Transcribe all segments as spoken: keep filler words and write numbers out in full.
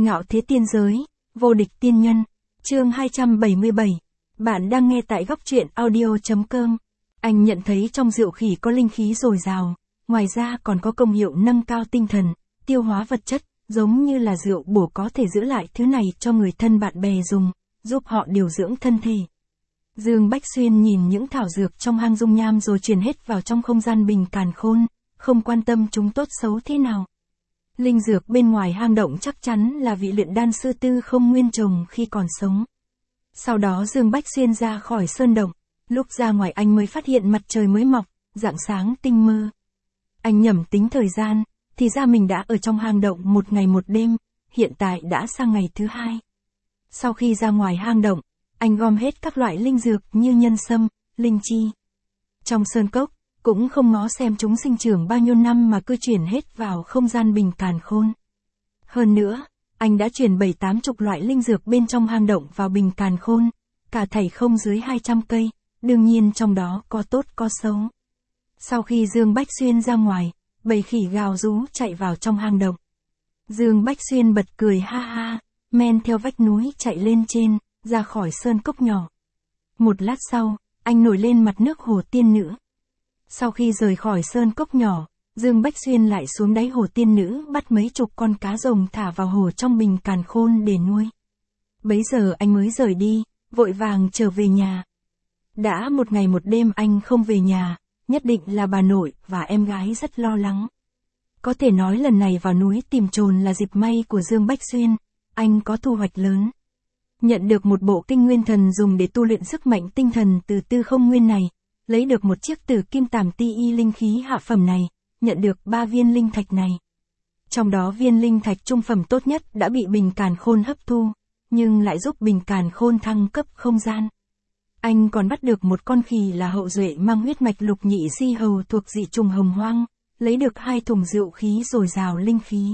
Ngạo thế tiên giới, vô địch tiên nhân, chương hai trăm bảy mươi bảy. Bạn đang nghe tại góc truyện audio chấm com. Anh nhận thấy trong rượu khỉ có linh khí dồi dào, ngoài ra còn có công hiệu nâng cao tinh thần, tiêu hóa vật chất, giống như là rượu bổ có thể giữ lại thứ này cho người thân bạn bè dùng, giúp họ điều dưỡng thân thể. Dương Bách Xuyên nhìn những thảo dược trong hang dung nham rồi truyền hết vào trong không gian bình càn khôn, không quan tâm chúng tốt xấu thế nào. Linh dược bên ngoài hang động chắc chắn là vị luyện đan sư Tư Không Nguyên trồng khi còn sống. Sau đó Dương Bách Xuyên ra khỏi sơn động, lúc ra ngoài anh mới phát hiện mặt trời mới mọc, rạng sáng tinh mơ. Anh nhẩm tính thời gian, thì ra mình đã ở trong hang động một ngày một đêm, hiện tại đã sang ngày thứ hai. Sau khi ra ngoài hang động, anh gom hết các loại linh dược như nhân sâm, linh chi. Trong sơn cốc, cũng không ngó xem chúng sinh trưởng bao nhiêu năm mà cứ chuyển hết vào không gian bình càn khôn. Hơn nữa, anh đã chuyển bảy tám chục loại linh dược bên trong hang động vào bình càn khôn, cả thảy không dưới hai trăm cây, đương nhiên trong đó có tốt có xấu. Sau khi Dương Bách Xuyên ra ngoài, bầy khỉ gào rú chạy vào trong hang động. Dương Bách Xuyên bật cười ha ha, men theo vách núi chạy lên trên, ra khỏi sơn cốc nhỏ. Một lát sau, anh nổi lên mặt nước hồ tiên nữ. Sau khi rời khỏi sơn cốc nhỏ, Dương Bách Xuyên lại xuống đáy hồ tiên nữ bắt mấy chục con cá rồng thả vào hồ trong bình càn khôn để nuôi. Bấy giờ anh mới rời đi, vội vàng trở về nhà. Đã một ngày một đêm anh không về nhà, nhất định là bà nội và em gái rất lo lắng. Có thể nói lần này vào núi tìm trồn là dịp may của Dương Bách Xuyên, anh có thu hoạch lớn. Nhận được một bộ kinh nguyên thần dùng để tu luyện sức mạnh tinh thần từ Tư Không Nguyên này, lấy được một chiếc tử kim tàm ti y linh khí hạ phẩm này, nhận được ba viên linh thạch này. Trong đó viên linh thạch trung phẩm tốt nhất đã bị bình càn khôn hấp thu, nhưng lại giúp bình càn khôn thăng cấp không gian. Anh còn bắt được một con khỉ là hậu duệ mang huyết mạch lục nhị di hầu thuộc dị trùng hồng hoang, lấy được hai thùng rượu khí dồi dào linh khí.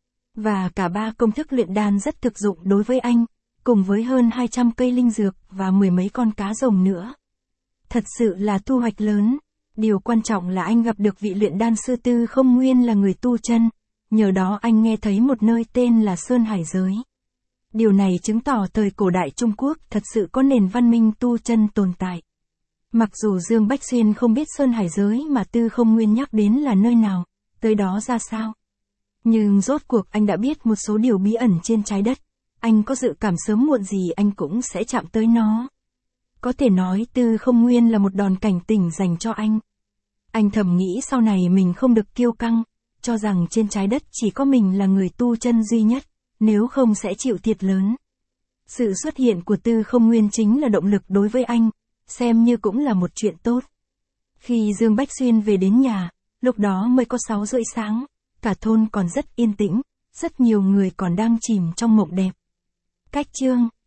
Và cả ba công thức luyện đan rất thực dụng đối với anh, cùng với hơn hai trăm cây linh dược và mười mấy con cá rồng nữa. Thật sự là thu hoạch lớn. Điều quan trọng là anh gặp được vị luyện đan sư Tư Không Nguyên là người tu chân, nhờ đó anh nghe thấy một nơi tên là Sơn Hải Giới. Điều này chứng tỏ thời cổ đại Trung Quốc thật sự có nền văn minh tu chân tồn tại. Mặc dù Dương Bách Xuyên không biết Sơn Hải Giới mà Tư Không Nguyên nhắc đến là nơi nào, tới đó ra sao. Nhưng rốt cuộc anh đã biết một số điều bí ẩn trên trái đất, anh có dự cảm sớm muộn gì anh cũng sẽ chạm tới nó. Có thể nói Tư Không Nguyên là một đòn cảnh tỉnh dành cho anh. Anh thầm nghĩ sau này mình không được kiêu căng, cho rằng trên trái đất chỉ có mình là người tu chân duy nhất, nếu không sẽ chịu thiệt lớn. Sự xuất hiện của Tư Không Nguyên chính là động lực đối với anh, xem như cũng là một chuyện tốt. Khi Dương Bách Xuyên về đến nhà, lúc đó mới có sáu rưỡi sáng, cả thôn còn rất yên tĩnh, rất nhiều người còn đang chìm trong mộng đẹp. Cách chương